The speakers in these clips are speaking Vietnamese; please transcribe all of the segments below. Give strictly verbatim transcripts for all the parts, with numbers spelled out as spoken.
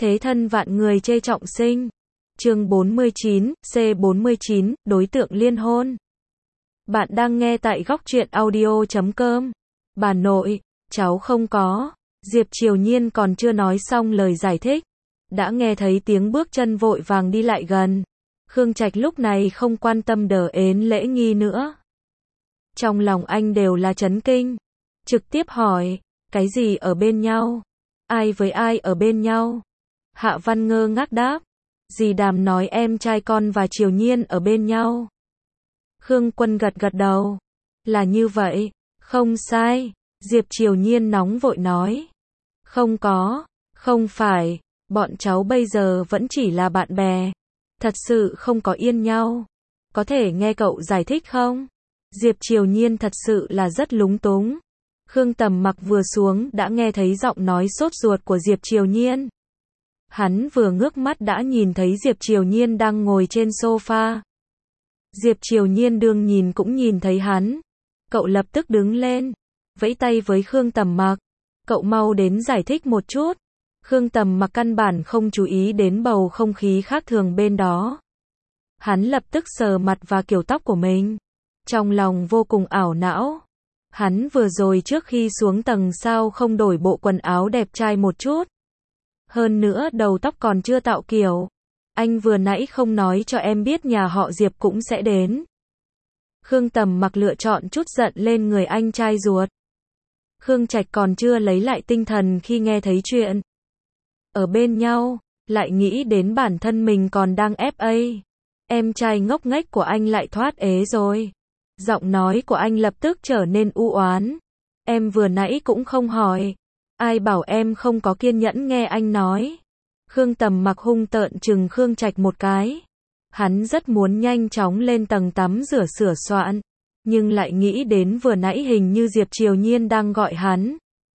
Thế thân vạn người chê trọng sinh. Chương bốn mươi chín, C bốn mươi chín, đối tượng liên hôn. Bạn đang nghe tại góc truyện audio chấm com. Bà nội, cháu không có. Diệp Triều Nhiên còn chưa nói xong lời giải thích, đã nghe thấy tiếng bước chân vội vàng đi lại gần. Khương Trạch lúc này không quan tâm đờ ến lễ nghi nữa. Trong lòng anh đều là chấn kinh. Trực tiếp hỏi, cái gì ở bên nhau? Ai với ai ở bên nhau? Hạ Văn ngơ ngác đáp, dì Đàm nói em trai con và Triều Nhiên ở bên nhau. Khương Quân gật gật đầu, là như vậy, không sai. Diệp Triều Nhiên nóng vội nói, không có, không phải, bọn cháu bây giờ vẫn chỉ là bạn bè, thật sự không có yên nhau. Có thể nghe cậu giải thích không? Diệp Triều Nhiên thật sự là rất lúng túng. Khương Tầm Mặc vừa xuống đã nghe thấy giọng nói sốt ruột của Diệp Triều Nhiên. Hắn vừa ngước mắt đã nhìn thấy Diệp Triều Nhiên đang ngồi trên sofa. Diệp Triều Nhiên đương nhìn cũng nhìn thấy hắn. Cậu lập tức đứng lên, vẫy tay với Khương Tầm Mặc. Cậu mau đến giải thích một chút. Khương Tầm Mặc căn bản không chú ý đến bầu không khí khác thường bên đó. Hắn lập tức sờ mặt và kiểu tóc của mình. Trong lòng vô cùng ảo não. Hắn vừa rồi trước khi xuống tầng sao không đổi bộ quần áo đẹp trai một chút. Hơn nữa đầu tóc còn chưa tạo kiểu. Anh vừa nãy không nói cho em biết nhà họ Diệp cũng sẽ đến. Khương Tầm Mặc lựa chọn chút giận lên người anh trai ruột. Khương Trạch còn chưa lấy lại tinh thần khi nghe thấy chuyện ở bên nhau, lại nghĩ đến bản thân mình còn đang ép a. Em trai ngốc nghếch của anh lại thoát ế rồi. Giọng nói của anh lập tức trở nên u oán. Em vừa nãy cũng không hỏi. Ai bảo em không có kiên nhẫn nghe anh nói. Khương Tầm Mặc hung tợn trừng Khương Trạch một cái. Hắn rất muốn nhanh chóng lên tầng tắm rửa sửa soạn, nhưng lại nghĩ đến vừa nãy hình như Diệp Triều Nhiên đang gọi hắn.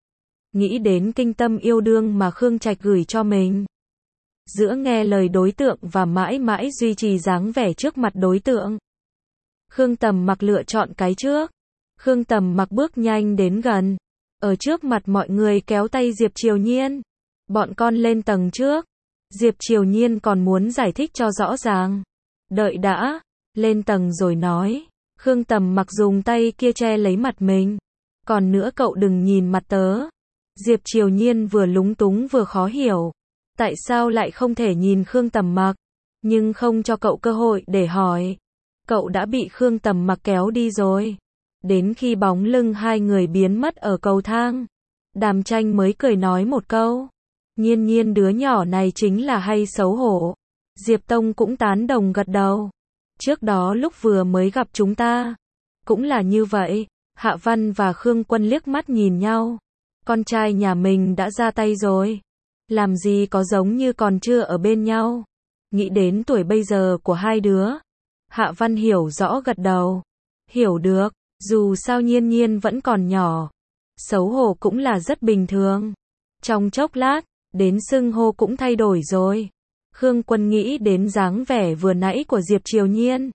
Nghĩ đến kinh tâm yêu đương mà Khương Trạch gửi cho mình. Giữa nghe lời đối tượng và mãi mãi duy trì dáng vẻ trước mặt đối tượng. Khương Tầm Mặc lựa chọn cái trước. Khương Tầm Mặc bước nhanh đến gần. Ở trước mặt mọi người kéo tay Diệp Triều Nhiên. Bọn con lên tầng trước. Diệp Triều Nhiên còn muốn giải thích cho rõ ràng. Đợi đã. Lên tầng rồi nói. Khương Tầm Mặc dùng tay kia che lấy mặt mình. Còn nữa cậu đừng nhìn mặt tớ. Diệp Triều Nhiên vừa lúng túng vừa khó hiểu. Tại sao lại không thể nhìn Khương Tầm Mặc? Nhưng không cho cậu cơ hội để hỏi. Cậu đã bị Khương Tầm Mặc kéo đi rồi. Đến khi bóng lưng hai người biến mất ở cầu thang, Đàm Tranh mới cười nói một câu. Nhiên nhiên đứa nhỏ này chính là hay xấu hổ. Diệp Tông cũng tán đồng gật đầu. Trước đó lúc vừa mới gặp chúng ta, cũng là như vậy. Hạ Văn và Khương Quân liếc mắt nhìn nhau. Con trai nhà mình đã ra tay rồi. Làm gì có giống như còn chưa ở bên nhau. Nghĩ đến tuổi bây giờ của hai đứa. Hạ Văn hiểu rõ gật đầu. Hiểu được, dù sao Nhiên Nhiên vẫn còn nhỏ. Xấu hổ cũng là rất bình thường. Trong chốc lát, đến xưng hô cũng thay đổi rồi. Khương Quân nghĩ đến dáng vẻ vừa nãy của Diệp Triều Nhiên.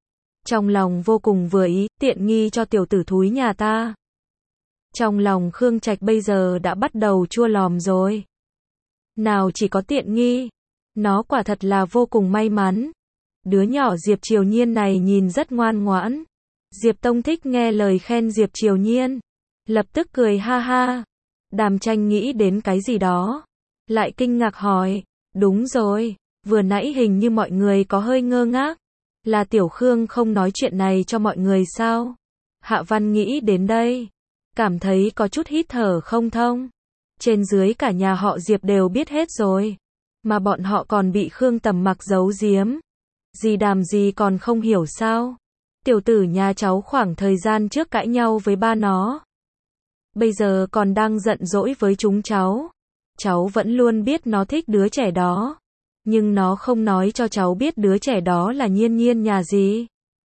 Trong lòng vô cùng vừa ý, tiện nghi cho tiểu tử thúi nhà ta. Trong lòng Khương Trạch bây giờ đã bắt đầu chua lòm rồi. Nào chỉ có tiện nghi, nó quả thật là vô cùng may mắn. Đứa nhỏ Diệp Triều Nhiên này nhìn rất ngoan ngoãn. Diệp Tông thích nghe lời khen Diệp Triều Nhiên. Lập tức cười ha ha. Đàm Tranh nghĩ đến cái gì đó. Lại kinh ngạc hỏi. Đúng rồi, vừa nãy hình như mọi người có hơi ngơ ngác. Là Tiểu Khương không nói chuyện này cho mọi người sao? Hạ Văn nghĩ đến đây. Cảm thấy có chút hít thở không thông. Trên dưới cả nhà họ Diệp đều biết hết rồi. Mà bọn họ còn bị Khương Tầm Mặc giấu giếm. Dì Đàm gì còn không hiểu sao? Tiểu tử nhà cháu khoảng thời gian trước cãi nhau với ba nó. Bây giờ còn đang giận dỗi với chúng cháu. Cháu vẫn luôn biết nó thích đứa trẻ đó. Nhưng nó không nói cho cháu biết đứa trẻ đó là Nhiên Nhiên nhà gì.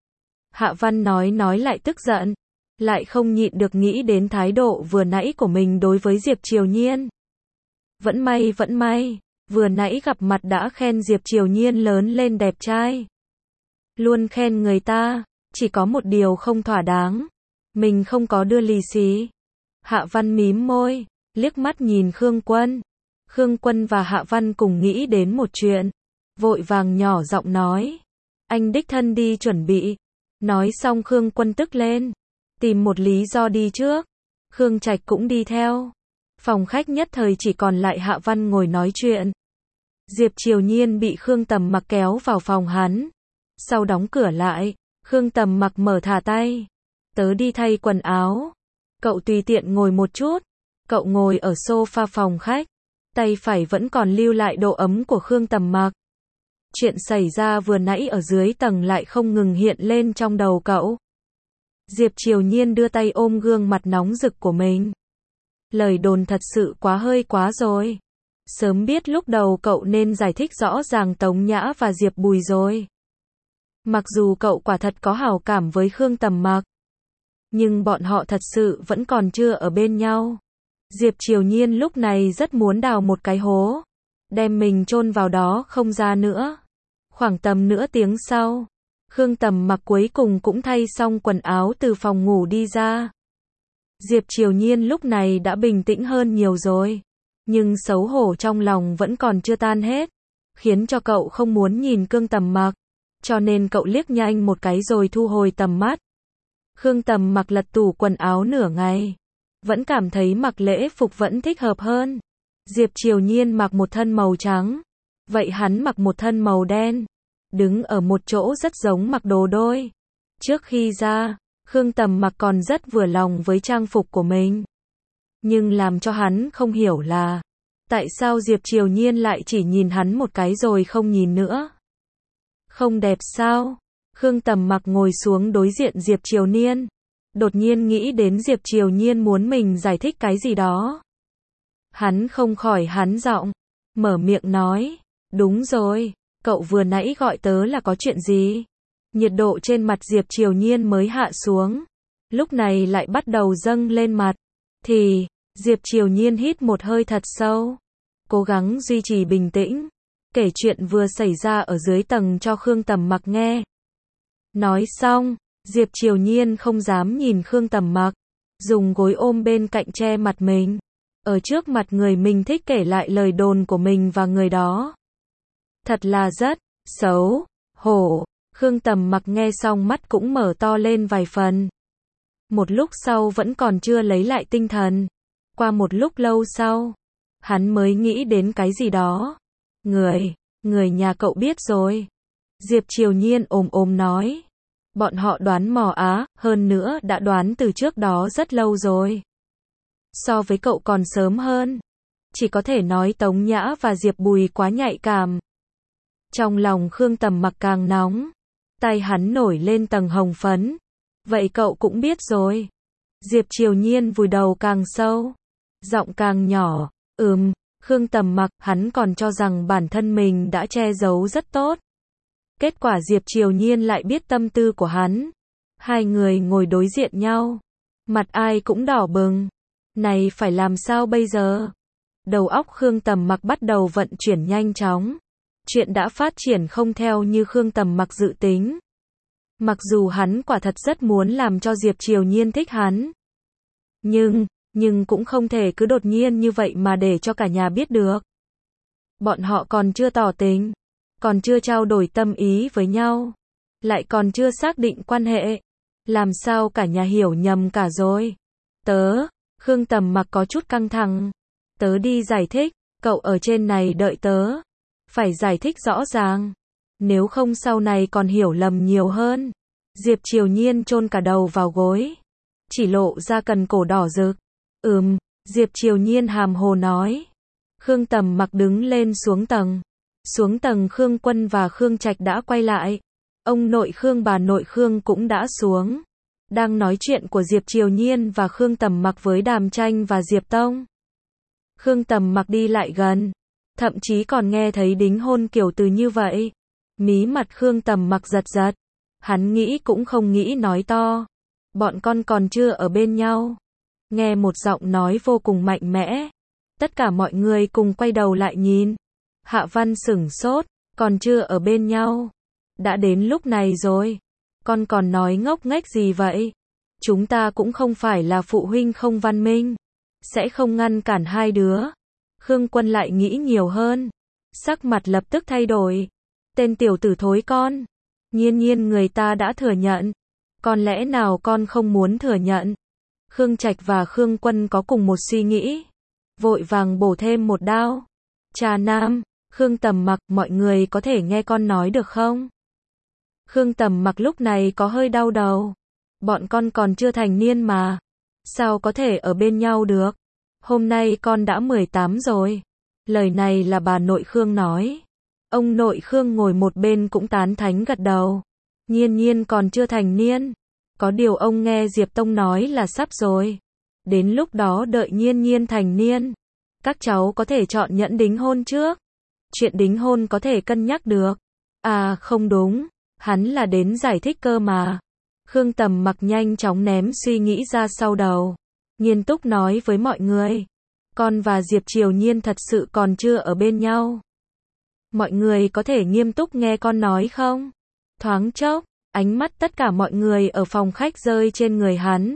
Hạ Văn nói nói lại tức giận. Lại không nhịn được nghĩ đến thái độ vừa nãy của mình đối với Diệp Triều Nhiên. Vẫn may vẫn may. Vừa nãy gặp mặt đã khen Diệp Triều Nhiên lớn lên đẹp trai. Luôn khen người ta. Chỉ có một điều không thỏa đáng. Mình không có đưa lì xì. Hạ Văn mím môi. Liếc mắt nhìn Khương Quân. Khương Quân và Hạ Văn cùng nghĩ đến một chuyện. Vội vàng nhỏ giọng nói. Anh đích thân đi chuẩn bị. Nói xong Khương Quân tức lên. Tìm một lý do đi trước. Khương Trạch cũng đi theo. Phòng khách nhất thời chỉ còn lại Hạ Văn ngồi nói chuyện. Diệp Triều Nhiên bị Khương Tầm Mặc kéo vào phòng hắn. Sau đóng cửa lại, Khương Tầm Mặc mở thả tay. Tớ đi thay quần áo. Cậu tùy tiện ngồi một chút. Cậu ngồi ở sofa phòng khách. Tay phải vẫn còn lưu lại độ ấm của Khương Tầm Mặc. Chuyện xảy ra vừa nãy ở dưới tầng lại không ngừng hiện lên trong đầu cậu. Diệp Triều Nhiên đưa tay ôm gương mặt nóng rực của mình. Lời đồn thật sự quá hơi quá rồi. Sớm biết lúc đầu cậu nên giải thích rõ ràng Tống Nhã và Diệp Bùi rồi. Mặc dù cậu quả thật có hảo cảm với Khương Tầm Mặc, nhưng bọn họ thật sự vẫn còn chưa ở bên nhau. Diệp Triều Nhiên lúc này rất muốn đào một cái hố, đem mình chôn vào đó không ra nữa. Khoảng tầm nửa tiếng sau, Khương Tầm Mặc cuối cùng cũng thay xong quần áo từ phòng ngủ đi ra. Diệp Triều Nhiên lúc này đã bình tĩnh hơn nhiều rồi, nhưng xấu hổ trong lòng vẫn còn chưa tan hết, khiến cho cậu không muốn nhìn Khương Tầm Mặc, cho nên cậu liếc nhanh một cái rồi thu hồi tầm mắt. Khương Tầm Mặc lật tủ quần áo nửa ngày, vẫn cảm thấy mặc lễ phục vẫn thích hợp hơn. Diệp Triều Nhiên mặc một thân màu trắng, vậy hắn mặc một thân màu đen, đứng ở một chỗ rất giống mặc đồ đôi. Trước khi ra, Khương Tầm Mặc còn rất vừa lòng với trang phục của mình. Nhưng làm cho hắn không hiểu là, tại sao Diệp Triều Nhiên lại chỉ nhìn hắn một cái rồi không nhìn nữa. Không đẹp sao? Khương Tầm Mặc ngồi xuống đối diện Diệp Triều Nhiên. Đột nhiên nghĩ đến Diệp Triều Nhiên muốn mình giải thích cái gì đó. Hắn không khỏi hắn giọng, mở miệng nói, đúng rồi, cậu vừa nãy gọi tớ là có chuyện gì? Nhiệt độ trên mặt Diệp Triều Nhiên mới hạ xuống, lúc này lại bắt đầu dâng lên mặt. Thì, Diệp Triều Nhiên hít một hơi thật sâu, cố gắng duy trì bình tĩnh, kể chuyện vừa xảy ra ở dưới tầng cho Khương Tầm Mặc nghe. Nói xong, Diệp Triều Nhiên không dám nhìn Khương Tầm Mặc, dùng gối ôm bên cạnh che mặt mình, ở trước mặt người mình thích kể lại lời đồn của mình và người đó. Thật là rất xấu hổ. Khương Tầm Mặc nghe xong mắt cũng mở to lên vài phần. Một lúc sau vẫn còn chưa lấy lại tinh thần. Qua một lúc lâu sau, hắn mới nghĩ đến cái gì đó. Người, người nhà cậu biết rồi. Diệp Triều Nhiên ồm ồm nói. Bọn họ đoán mò á, hơn nữa đã đoán từ trước đó rất lâu rồi. So với cậu còn sớm hơn. Chỉ có thể nói Tống Nhã và Diệp Bùi quá nhạy cảm. Trong lòng Khương Tầm Mặc càng nóng. Tay hắn nổi lên tầng hồng phấn. Vậy cậu cũng biết rồi. Diệp Triều Nhiên vùi đầu càng sâu, giọng càng nhỏ. Ừm, Khương Tầm Mặc, hắn còn cho rằng bản thân mình đã che giấu rất tốt. Kết quả Diệp Triều Nhiên lại biết tâm tư của hắn. Hai người ngồi đối diện nhau. Mặt ai cũng đỏ bừng. Này phải làm sao bây giờ? Đầu óc Khương Tầm Mặc bắt đầu vận chuyển nhanh chóng. Chuyện đã phát triển không theo như Khương Tầm Mặc dự tính. Mặc dù hắn quả thật rất muốn làm cho Diệp Triều Nhiên thích hắn. Nhưng, nhưng cũng không thể cứ đột nhiên như vậy mà để cho cả nhà biết được. Bọn họ còn chưa tỏ tình, còn chưa trao đổi tâm ý với nhau, lại còn chưa xác định quan hệ. Làm sao cả nhà hiểu nhầm cả rồi? Tớ, Khương Tầm Mặc có chút căng thẳng. Tớ đi giải thích, cậu ở trên này đợi tớ. Phải giải thích rõ ràng. Nếu không sau này còn hiểu lầm nhiều hơn. Diệp Triều Nhiên chôn cả đầu vào gối. Chỉ lộ ra cần cổ đỏ rực. Ừm, Diệp Triều Nhiên hàm hồ nói. Khương Tầm Mặc đứng lên xuống tầng. Xuống tầng Khương Quân và Khương Trạch đã quay lại. Ông nội Khương bà nội Khương cũng đã xuống. Đang nói chuyện của Diệp Triều Nhiên và Khương Tầm Mặc với Đàm Tranh và Diệp Tông. Khương Tầm Mặc đi lại gần. Thậm chí còn nghe thấy đính hôn kiểu từ như vậy. Mí mặt Khương Tầm Mặc giật giật. Hắn nghĩ cũng không nghĩ nói to. Bọn con còn chưa ở bên nhau. Nghe một giọng nói vô cùng mạnh mẽ. Tất cả mọi người cùng quay đầu lại nhìn. Hạ Văn sửng sốt. Còn chưa ở bên nhau. Đã đến lúc này rồi. Con còn nói ngốc nghếch gì vậy? Chúng ta cũng không phải là phụ huynh không văn minh. Sẽ không ngăn cản hai đứa. Khương Quân lại nghĩ nhiều hơn. Sắc mặt lập tức thay đổi. Tên tiểu tử thối con. Nhiên nhiên người ta đã thừa nhận. Còn lẽ nào con không muốn thừa nhận? Khương Trạch và Khương Quân có cùng một suy nghĩ. Vội vàng bổ thêm một đao. Trà Nam, Khương Tầm Mặc, mọi người có thể nghe con nói được không? Khương Tầm Mặc lúc này có hơi đau đầu. Bọn con còn chưa thành niên mà. Sao có thể ở bên nhau được? Hôm nay con đã mười tám rồi. Lời này là bà nội Khương nói. Ông nội Khương ngồi một bên cũng tán thánh gật đầu. Nhiên nhiên còn chưa thành niên. Có điều ông nghe Diệp Tông nói là sắp rồi. Đến lúc đó đợi nhiên nhiên thành niên. Các cháu có thể chọn nhẫn đính hôn trước. Chuyện đính hôn có thể cân nhắc được. À không đúng. Hắn là đến giải thích cơ mà. Khương Tầm Mặc nhanh chóng ném suy nghĩ ra sau đầu. Nghiêm túc nói với mọi người. Con và Diệp Triều Nhiên thật sự còn chưa ở bên nhau. Mọi người có thể nghiêm túc nghe con nói không? Thoáng chốc, ánh mắt tất cả mọi người ở phòng khách rơi trên người hắn.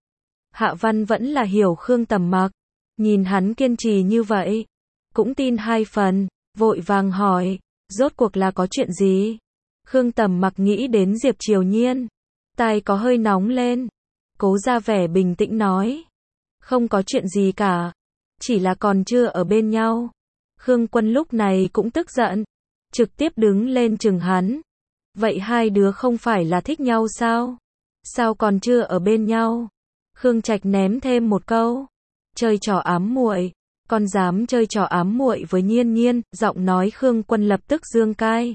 Hạ Văn vẫn là hiểu Khương Tầm Mặc. Nhìn hắn kiên trì như vậy. Cũng tin hai phần. Vội vàng hỏi. Rốt cuộc là có chuyện gì? Khương Tầm Mặc nghĩ đến Diệp Triều Nhiên. Tai có hơi nóng lên. Cố ra vẻ bình tĩnh nói. Không có chuyện gì cả. Chỉ là còn chưa ở bên nhau. Khương Quân lúc này cũng tức giận. Trực tiếp đứng lên chừng hắn. Vậy hai đứa không phải là thích nhau sao? Sao còn chưa ở bên nhau? Khương Trạch ném thêm một câu. Chơi trò ám muội. Con dám chơi trò ám muội với Nhiên Nhiên. Giọng nói Khương Quân lập tức dương cai.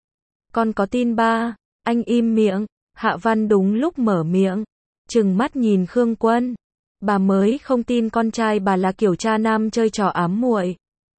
Con có tin ba? Anh im miệng. Hạ Văn đúng lúc mở miệng. Trừng mắt nhìn Khương Quân. Bà mới không tin con trai bà là kiểu cha nam chơi trò ám muội.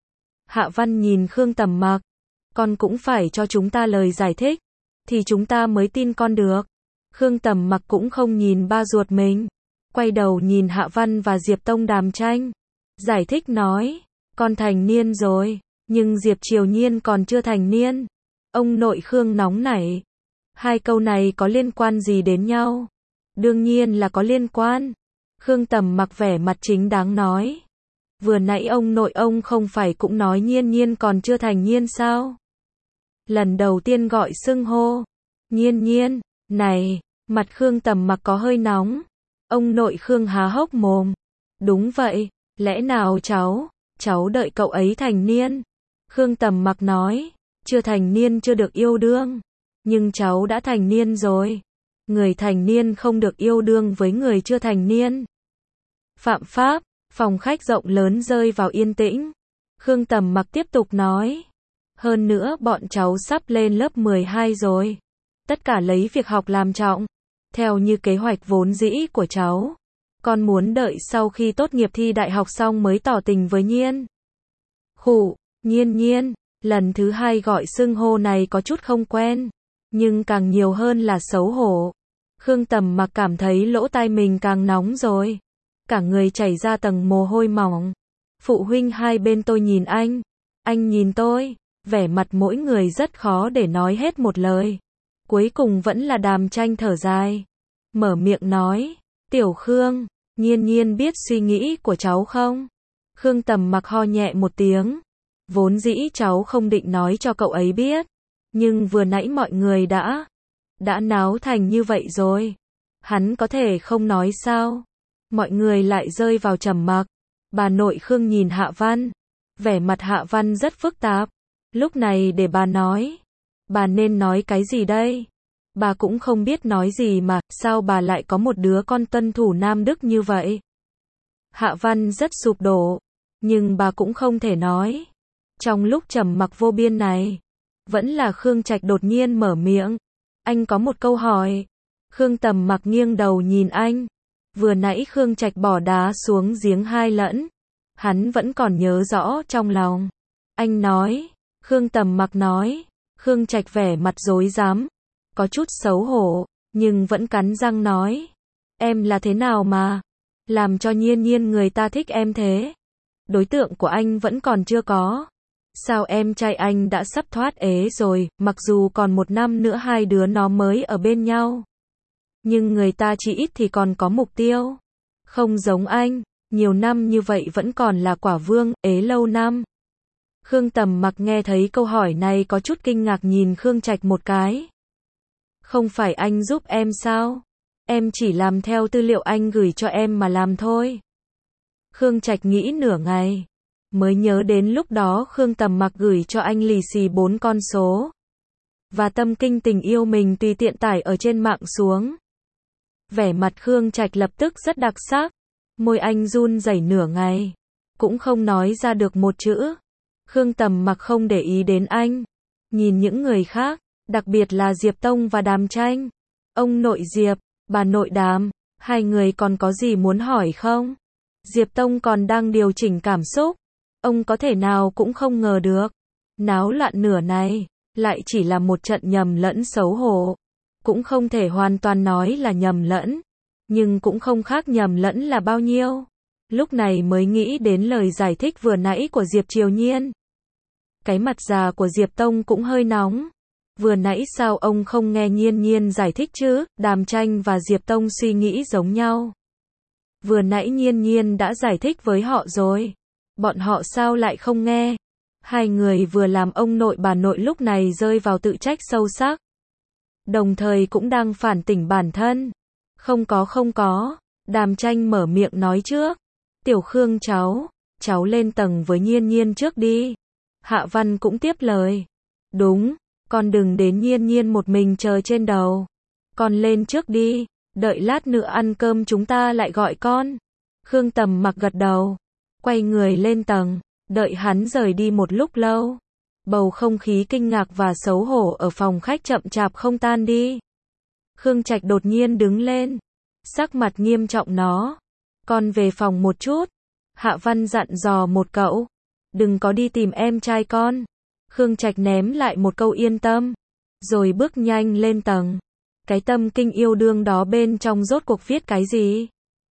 Hạ Văn nhìn Khương Tầm Mặc. Con cũng phải cho chúng ta lời giải thích. Thì chúng ta mới tin con được. Khương Tầm Mặc cũng không nhìn ba ruột mình. Quay đầu nhìn Hạ Văn và Diệp Tông đàm tranh. Giải thích nói. Con thành niên rồi. Nhưng Diệp Triều Nhiên còn chưa thành niên. Ông nội Khương nóng nảy. Hai câu này có liên quan gì đến nhau? Đương nhiên là có liên quan. Khương Tầm Mặc vẻ mặt chính đáng nói. Vừa nãy ông nội ông không phải cũng nói Nhiên Nhiên còn chưa thành niên sao? Lần đầu tiên gọi xưng hô. Nhiên Nhiên, này, mặt Khương Tầm Mặc có hơi nóng. Ông nội Khương há hốc mồm. Đúng vậy, lẽ nào cháu, cháu đợi cậu ấy thành niên? Khương Tầm Mặc nói, chưa thành niên chưa được yêu đương. Nhưng cháu đã thành niên rồi. Người thành niên không được yêu đương với người chưa thành niên. Phạm pháp, phòng khách rộng lớn rơi vào yên tĩnh. Khương Tầm Mặc tiếp tục nói. Hơn nữa bọn cháu sắp lên lớp mười hai rồi. Tất cả lấy việc học làm trọng. Theo như kế hoạch vốn dĩ của cháu. Con muốn đợi sau khi tốt nghiệp thi đại học xong mới tỏ tình với Nhiên. Khụ, Nhiên Nhiên, lần thứ hai gọi xưng hô này có chút không quen. Nhưng càng nhiều hơn là xấu hổ. Khương Tầm Mặc cảm thấy lỗ tai mình càng nóng rồi. Cả người chảy ra tầng mồ hôi mỏng. Phụ huynh hai bên tôi nhìn anh. Anh nhìn tôi. Vẻ mặt mỗi người rất khó để nói hết một lời. Cuối cùng vẫn là đàm tranh thở dài. Mở miệng nói. Tiểu Khương, Nhiên Nhiên biết suy nghĩ của cháu không? Khương Tầm Mặc ho nhẹ một tiếng. Vốn dĩ cháu không định nói cho cậu ấy biết. Nhưng vừa nãy mọi người đã, đã náo thành như vậy rồi. Hắn có thể không nói sao? Mọi người lại rơi vào trầm mặc. Bà nội Khương nhìn Hạ Văn. Vẻ mặt Hạ Văn rất phức tạp. Lúc này để bà nói. Bà nên nói cái gì đây? Bà cũng không biết nói gì mà, sao bà lại có một đứa con tuân thủ nam đức như vậy? Hạ Văn rất sụp đổ. Nhưng bà cũng không thể nói. Trong lúc trầm mặc vô biên này. Vẫn là Khương Trạch đột nhiên mở miệng. Anh có một câu hỏi. Khương Tầm Mặc nghiêng đầu nhìn anh. Vừa nãy Khương Trạch bỏ đá xuống giếng hai lẫn. Hắn vẫn còn nhớ rõ trong lòng. Anh nói. Khương Tầm Mặc nói. Khương Trạch vẻ mặt rối rắm. Có chút xấu hổ. Nhưng vẫn cắn răng nói. Em là thế nào mà? Làm cho Nhiên Nhiên người ta thích em thế? Đối tượng của anh vẫn còn chưa có. Sao em trai anh đã sắp thoát ế rồi, mặc dù còn một năm nữa hai đứa nó mới ở bên nhau. Nhưng người ta chỉ ít thì còn có mục tiêu. Không giống anh, Nhiều năm như vậy vẫn còn là quả vương, ế lâu năm. Khương Tầm Mặc nghe thấy câu hỏi này có chút kinh ngạc nhìn Khương Trạch một cái. Không phải anh giúp em sao? Em chỉ làm theo tư liệu anh gửi cho em mà làm thôi. Khương Trạch nghĩ nửa ngày, mới nhớ đến lúc đó Khương Tầm Mặc gửi cho anh lì xì bốn con số. Và tâm kinh tình yêu mình tùy tiện tải ở trên mạng xuống. Vẻ mặt Khương Trạch lập tức rất đặc sắc. Môi anh run rẩy nửa ngày, cũng không nói ra được một chữ. Khương Tầm Mặc không để ý đến anh, nhìn những người khác, đặc biệt là Diệp Tông và Đàm Tranh. Ông nội Diệp, bà nội Đàm, hai người còn có gì muốn hỏi không? Diệp Tông còn đang điều chỉnh cảm xúc, ông có thể nào cũng không ngờ được. Náo loạn nửa này, lại chỉ là một trận nhầm lẫn xấu hổ. Cũng không thể hoàn toàn nói là nhầm lẫn, nhưng cũng không khác nhầm lẫn là bao nhiêu. Lúc này mới nghĩ đến lời giải thích vừa nãy của Diệp Triều Nhiên. Cái mặt già của Diệp Tông cũng hơi nóng. Vừa nãy sao ông không nghe Nhiên Nhiên giải thích chứ? Đàm Tranh và Diệp Tông suy nghĩ giống nhau. Vừa nãy Nhiên Nhiên đã giải thích với họ rồi. Bọn họ sao lại không nghe? Hai người vừa làm ông nội bà nội lúc này rơi vào tự trách sâu sắc. Đồng thời cũng đang phản tỉnh bản thân. Không có không có. Đàm Tranh mở miệng nói trước. Tiểu Khương cháu, cháu lên tầng với Nhiên Nhiên trước đi. Hạ Văn cũng tiếp lời. Đúng, con đừng đến Nhiên Nhiên một mình chờ trên đầu. Con lên trước đi, đợi lát nữa ăn cơm chúng ta lại gọi con. Khương Tầm Mặc gật đầu, quay người lên tầng, đợi hắn rời đi một lúc lâu. Bầu không khí kinh ngạc và xấu hổ ở phòng khách chậm chạp không tan đi. Khương Trạch đột nhiên đứng lên, sắc mặt nghiêm trọng nó. Con về phòng một chút. Hạ Văn dặn dò một cậu. Đừng có đi tìm em trai con. Khương Trạch ném lại một câu yên tâm. Rồi bước nhanh lên tầng. Cái tâm kinh yêu đương đó bên trong rốt cuộc viết cái gì?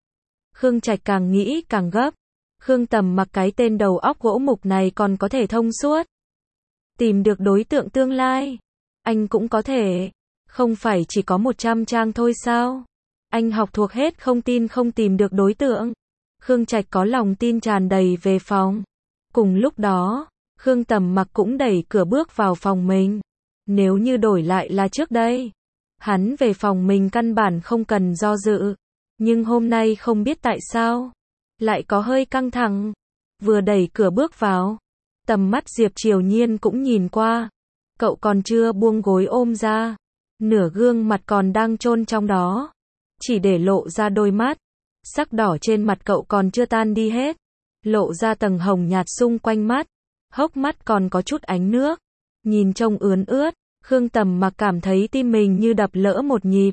Khương Trạch càng nghĩ càng gấp. Khương Tầm Mặc cái tên đầu óc gỗ mục này còn có thể thông suốt. Tìm được đối tượng tương lai. Anh cũng có thể. Không phải chỉ có một trăm trang thôi sao? Anh học thuộc hết không tin không tìm được đối tượng. Khương Trạch có lòng tin tràn đầy về phòng. Cùng lúc đó, Khương Tầm Mặc cũng đẩy cửa bước vào phòng mình. Nếu như đổi lại là trước đây, hắn về phòng mình căn bản không cần do dự. Nhưng hôm nay không biết tại sao, lại có hơi căng thẳng. Vừa đẩy cửa bước vào, tầm mắt Diệp Triều Nhiên cũng nhìn qua. Cậu còn chưa buông gối ôm ra, nửa gương mặt còn đang chôn trong đó. Chỉ để lộ ra đôi mắt. Sắc đỏ trên mặt cậu còn chưa tan đi hết. Lộ ra tầng hồng nhạt xung quanh mắt. Hốc mắt còn có chút ánh nước. Nhìn trông ướn ướt. Khương Tầm Mặc cảm thấy tim mình như đập lỡ một nhịp.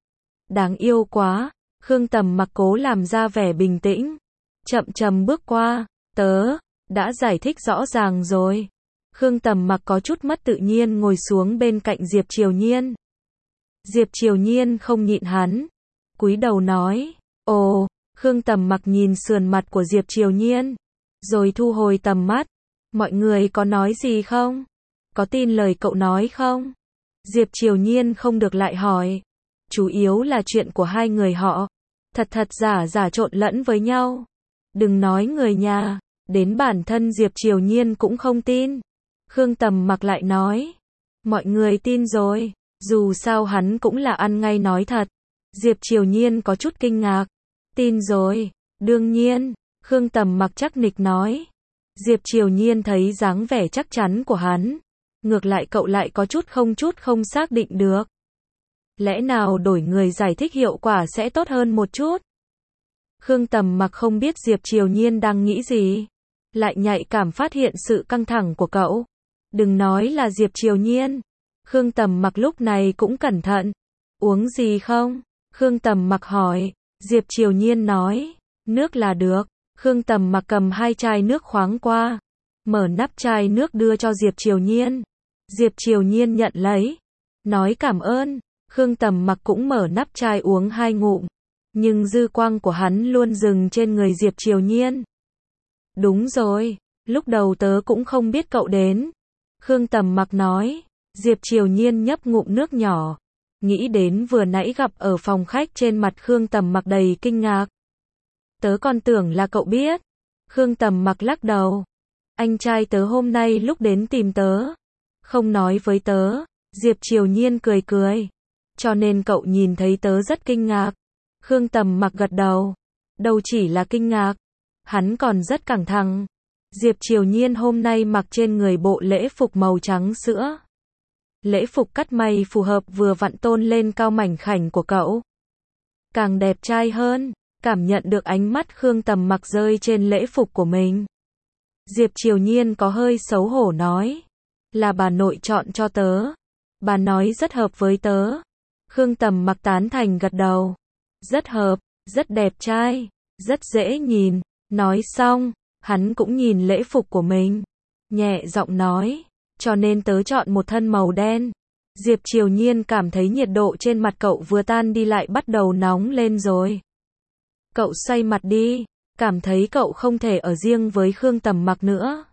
Đáng yêu quá. Khương Tầm Mặc cố làm ra vẻ bình tĩnh. Chậm chậm bước qua. Tớ, đã giải thích rõ ràng rồi. Khương Tầm Mặc có chút mất tự nhiên ngồi xuống bên cạnh Diệp Triều Nhiên. Diệp Triều Nhiên không nhịn hắn. Cúi đầu nói. Ồ, Khương Tầm Mặc nhìn sườn mặt của Diệp Triều Nhiên. Rồi thu hồi tầm mắt. Mọi người có nói gì không? Có tin lời cậu nói không? Diệp Triều Nhiên không được lại hỏi. Chủ yếu là chuyện của hai người họ. Thật thật giả giả trộn lẫn với nhau. Đừng nói người nhà. Đến bản thân Diệp Triều Nhiên cũng không tin. Khương Tầm Mặc lại nói. Mọi người tin rồi. Dù sao hắn cũng là ăn ngay nói thật. Diệp Triều Nhiên có chút kinh ngạc. Tin rồi. Đương nhiên. Khương Tầm Mặc chắc nịch nói. Diệp Triều Nhiên thấy dáng vẻ chắc chắn của hắn. Ngược lại cậu lại có chút không chút không xác định được. Lẽ nào đổi người giải thích hiệu quả sẽ tốt hơn một chút? Khương Tầm Mặc không biết Diệp Triều Nhiên đang nghĩ gì. Lại nhạy cảm phát hiện sự căng thẳng của cậu. Đừng nói là Diệp Triều Nhiên. Khương Tầm Mặc lúc này cũng cẩn thận. Uống gì không? Khương Tầm Mặc hỏi. Diệp Triều Nhiên nói. Nước là được. Khương Tầm Mặc cầm hai chai nước khoáng qua. Mở nắp chai nước đưa cho Diệp Triều Nhiên. Diệp Triều Nhiên nhận lấy. Nói cảm ơn. Khương Tầm Mặc cũng mở nắp chai uống hai ngụm. Nhưng dư quang của hắn luôn dừng trên người Diệp Triều Nhiên. Đúng rồi. Lúc đầu tớ cũng không biết cậu đến. Khương Tầm Mặc nói. Diệp Triều Nhiên nhấp ngụm nước nhỏ. Nghĩ đến vừa nãy gặp ở phòng khách trên mặt Khương Tầm Mặc đầy kinh ngạc. Tớ còn tưởng là cậu biết. Khương Tầm Mặc lắc đầu. Anh trai tớ hôm nay lúc đến tìm tớ, không nói với tớ. Diệp Triều Nhiên cười cười. Cho nên cậu nhìn thấy tớ rất kinh ngạc. Khương Tầm Mặc gật đầu. Đâu chỉ là kinh ngạc, hắn còn rất căng thẳng. Diệp Triều Nhiên hôm nay mặc trên người bộ lễ phục màu trắng sữa. Lễ phục cắt may phù hợp vừa vặn tôn lên cao mảnh khảnh của cậu. Càng đẹp trai hơn, cảm nhận được ánh mắt Khương Tầm Mặc rơi trên lễ phục của mình. Diệp Triều Nhiên có hơi xấu hổ nói. Là bà nội chọn cho tớ. Bà nói rất hợp với tớ. Khương Tầm Mặc tán thành gật đầu. Rất hợp, rất đẹp trai, rất dễ nhìn. Nói xong, hắn cũng nhìn lễ phục của mình. Nhẹ giọng nói. Cho nên tớ chọn một thân màu đen. Diệp Triều Nhiên cảm thấy nhiệt độ trên mặt cậu vừa tan đi lại bắt đầu nóng lên rồi. Cậu xoay mặt đi, cảm thấy cậu không thể ở riêng với Khương Tầm Mặc nữa.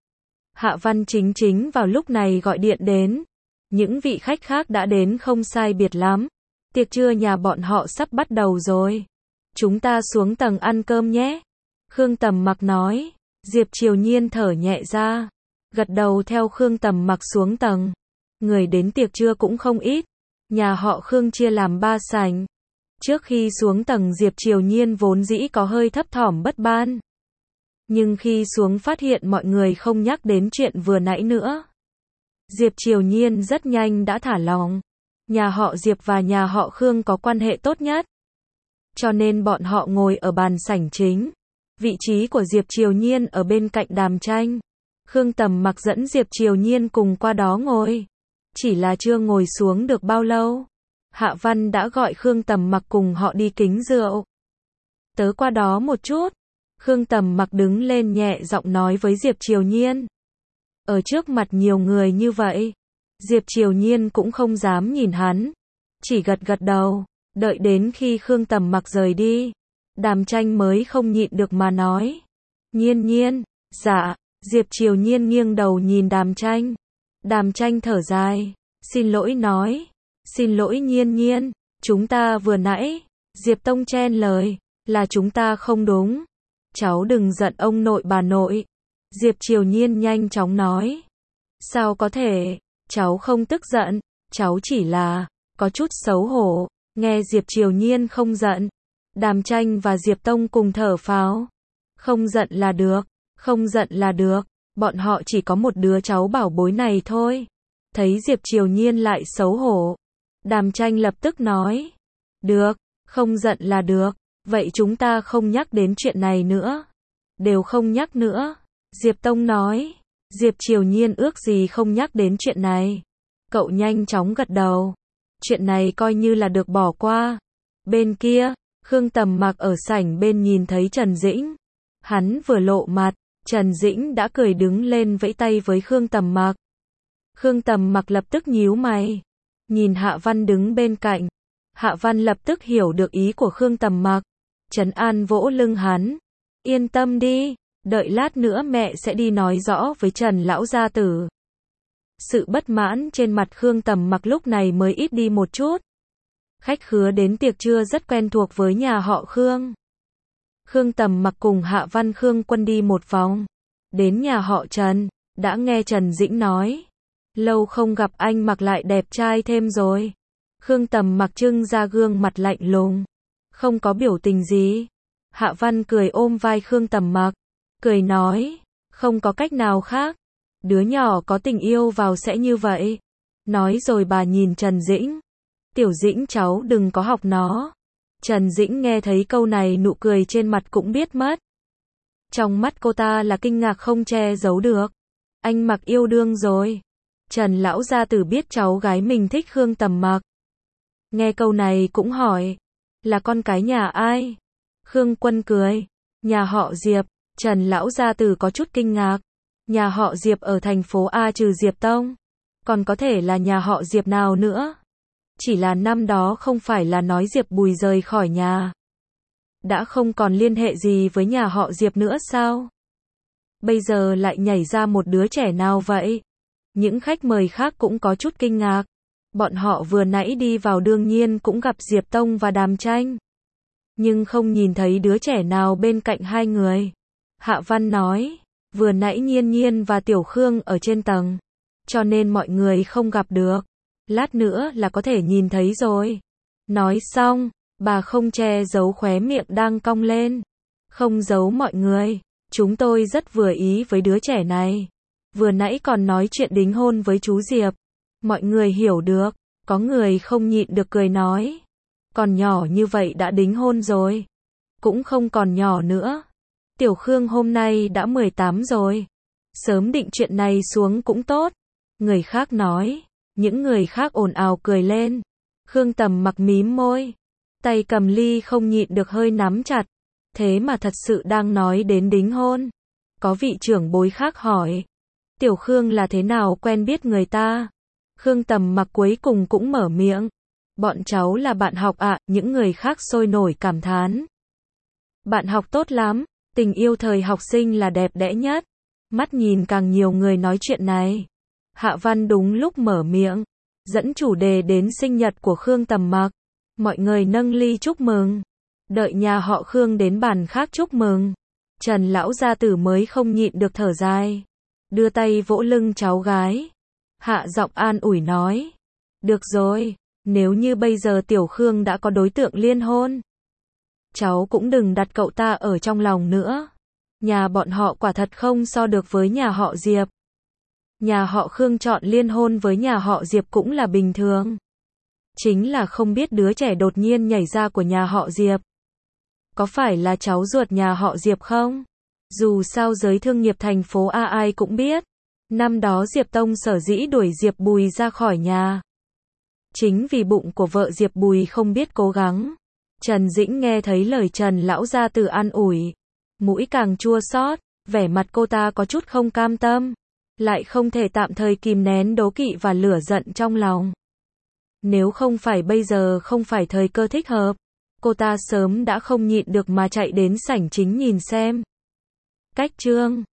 Hạ Văn Chính Chính vào lúc này gọi điện đến. Những vị khách khác đã đến không sai biệt lắm. Tiệc trưa nhà bọn họ sắp bắt đầu rồi. Chúng ta xuống tầng ăn cơm nhé. Khương Tầm Mặc nói. Diệp Triều Nhiên thở nhẹ ra. Gật đầu theo Khương Tầm Mặc xuống tầng. Người đến tiệc trưa cũng không ít. Nhà họ Khương chia làm ba sảnh. Trước khi xuống tầng Diệp Triều Nhiên vốn dĩ có hơi thấp thỏm bất an. Nhưng khi xuống phát hiện mọi người không nhắc đến chuyện vừa nãy nữa. Diệp Triều Nhiên rất nhanh đã thả lòng. Nhà họ Diệp và nhà họ Khương có quan hệ tốt nhất. Cho nên bọn họ ngồi ở bàn sảnh chính. Vị trí của Diệp Triều Nhiên ở bên cạnh Đàm Tranh. Khương Tầm Mặc dẫn Diệp Triều Nhiên cùng qua đó ngồi. Chỉ là chưa ngồi xuống được bao lâu. Hạ Văn đã gọi Khương Tầm Mặc cùng họ đi kính rượu. Tớ qua đó một chút. Khương Tầm Mặc đứng lên nhẹ giọng nói với Diệp Triều Nhiên. Ở trước mặt nhiều người như vậy, Diệp Triều Nhiên cũng không dám nhìn hắn. Chỉ gật gật đầu. Đợi đến khi Khương Tầm Mặc rời đi, Đàm Tranh mới không nhịn được mà nói. Nhiên Nhiên, dạ. Diệp Triều Nhiên nghiêng đầu nhìn Đàm Tranh. Đàm Tranh thở dài. Xin lỗi nói. Xin lỗi Nhiên Nhiên. Chúng ta vừa nãy. Diệp Tông chen lời. Là chúng ta không đúng. Cháu đừng giận ông nội bà nội. Diệp Triều Nhiên nhanh chóng nói. Sao có thể. Cháu không tức giận. Cháu chỉ là có chút xấu hổ. Nghe Diệp Triều Nhiên không giận. Đàm Tranh và Diệp Tông cùng thở phào. Không giận là được. Không giận là được. Bọn họ chỉ có một đứa cháu bảo bối này thôi. Thấy Diệp Triều Nhiên lại xấu hổ. Đàm Tranh lập tức nói. Được. Không giận là được. Vậy chúng ta không nhắc đến chuyện này nữa. Đều không nhắc nữa. Diệp Tông nói. Diệp Triều Nhiên ước gì không nhắc đến chuyện này. Cậu nhanh chóng gật đầu. Chuyện này coi như là được bỏ qua. Bên kia, Khương Tầm Mặc ở sảnh bên nhìn thấy Trần Dĩnh. Hắn vừa lộ mặt, Trần Dĩnh đã cười đứng lên vẫy tay với Khương Tầm Mặc. Khương Tầm Mặc lập tức nhíu mày. Nhìn Hạ Văn đứng bên cạnh. Hạ Văn lập tức hiểu được ý của Khương Tầm Mặc. Trấn an vỗ lưng hắn. Yên tâm đi, đợi lát nữa mẹ sẽ đi nói rõ với Trần lão gia tử. Sự bất mãn trên mặt Khương Tầm Mặc lúc này mới ít đi một chút. Khách khứa đến tiệc trưa rất quen thuộc với nhà họ Khương. Khương Tầm Mặc cùng Hạ Văn Khương Quân đi một vòng. Đến nhà họ Trần, đã nghe Trần Dĩnh nói. Lâu không gặp anh mặc lại đẹp trai thêm rồi. Khương Tầm Mặc trưng ra gương mặt lạnh lùng. Không có biểu tình gì. Hạ Văn cười ôm vai Khương Tầm Mặc. Cười nói, không có cách nào khác. Đứa nhỏ có tình yêu vào sẽ như vậy. Nói rồi bà nhìn Trần Dĩnh. Tiểu Dĩnh cháu đừng có học nó. Trần Dĩnh nghe thấy câu này nụ cười trên mặt cũng biết mất. Trong mắt cô ta là kinh ngạc không che giấu được. Anh Mặc yêu đương rồi. Trần lão gia tử biết cháu gái mình thích Khương Tầm Mặc. Nghe câu này cũng hỏi. Là con cái nhà ai? Khương Quân cười. Nhà họ Diệp. Trần lão gia tử có chút kinh ngạc. Nhà họ Diệp ở thành phố A trừ Diệp Tông. Còn có thể là nhà họ Diệp nào nữa? Chỉ là năm đó không phải là nói Diệp Bùi rời khỏi nhà. Đã không còn liên hệ gì với nhà họ Diệp nữa sao? Bây giờ lại nhảy ra một đứa trẻ nào vậy? Những khách mời khác cũng có chút kinh ngạc. Bọn họ vừa nãy đi vào đương nhiên cũng gặp Diệp Tông và Đàm Tranh. nhưng không nhìn thấy đứa trẻ nào bên cạnh hai người. Hạ Văn nói, vừa nãy Nhiên Nhiên và Tiểu Khương ở trên tầng, cho nên mọi người không gặp được. Lát nữa là có thể nhìn thấy rồi. Nói xong, bà không che giấu khóe miệng đang cong lên. Không giấu mọi người, chúng tôi rất vừa ý với đứa trẻ này. Vừa nãy còn nói chuyện đính hôn với chú Diệp. Mọi người hiểu được, có người không nhịn được cười nói. Còn nhỏ như vậy đã đính hôn rồi. Cũng không còn nhỏ nữa. Tiểu Khương hôm nay đã mười tám rồi. Sớm định chuyện này xuống cũng tốt. Người khác nói. Những người khác ồn ào cười lên. Khương Tầm Mặc mím môi. Tay cầm ly không nhịn được hơi nắm chặt. Thế mà thật sự đang nói đến đính hôn. Có vị trưởng bối khác hỏi. Tiểu Khương là thế nào quen biết người ta? Khương Tầm Mặc cuối cùng cũng mở miệng. Bọn cháu là bạn học ạ, à, những người khác sôi nổi cảm thán. Bạn học tốt lắm, tình yêu thời học sinh là đẹp đẽ nhất. Mắt nhìn càng nhiều người nói chuyện này. Hạ Văn đúng lúc mở miệng, dẫn chủ đề đến sinh nhật của Khương Tầm Mặc. Mọi người nâng ly chúc mừng. Đợi nhà họ Khương đến bàn khác chúc mừng. Trần lão gia tử mới không nhịn được thở dài. Đưa tay vỗ lưng cháu gái. Hạ giọng an ủi nói. Được rồi, nếu như bây giờ Tiểu Khương đã có đối tượng liên hôn. Cháu cũng đừng đặt cậu ta ở trong lòng nữa. Nhà bọn họ quả thật không so được với nhà họ Diệp. Nhà họ Khương chọn liên hôn với nhà họ Diệp cũng là bình thường. Chính là không biết đứa trẻ đột nhiên nhảy ra của nhà họ Diệp. Có phải là cháu ruột nhà họ Diệp không? Dù sao giới thương nghiệp thành phố A ai cũng biết. Năm đó Diệp Tông sở dĩ đuổi Diệp Bùi ra khỏi nhà. Chính vì bụng của vợ Diệp Bùi không biết cố gắng. Trần Dĩnh nghe thấy lời Trần lão gia tử an ủi. Mũi càng chua xót, vẻ mặt cô ta có chút không cam tâm. Lại không thể tạm thời kìm nén đố kỵ và lửa giận trong lòng. Nếu không phải bây giờ không phải thời cơ thích hợp, cô ta sớm đã không nhịn được mà chạy đến sảnh chính nhìn xem. Cách chương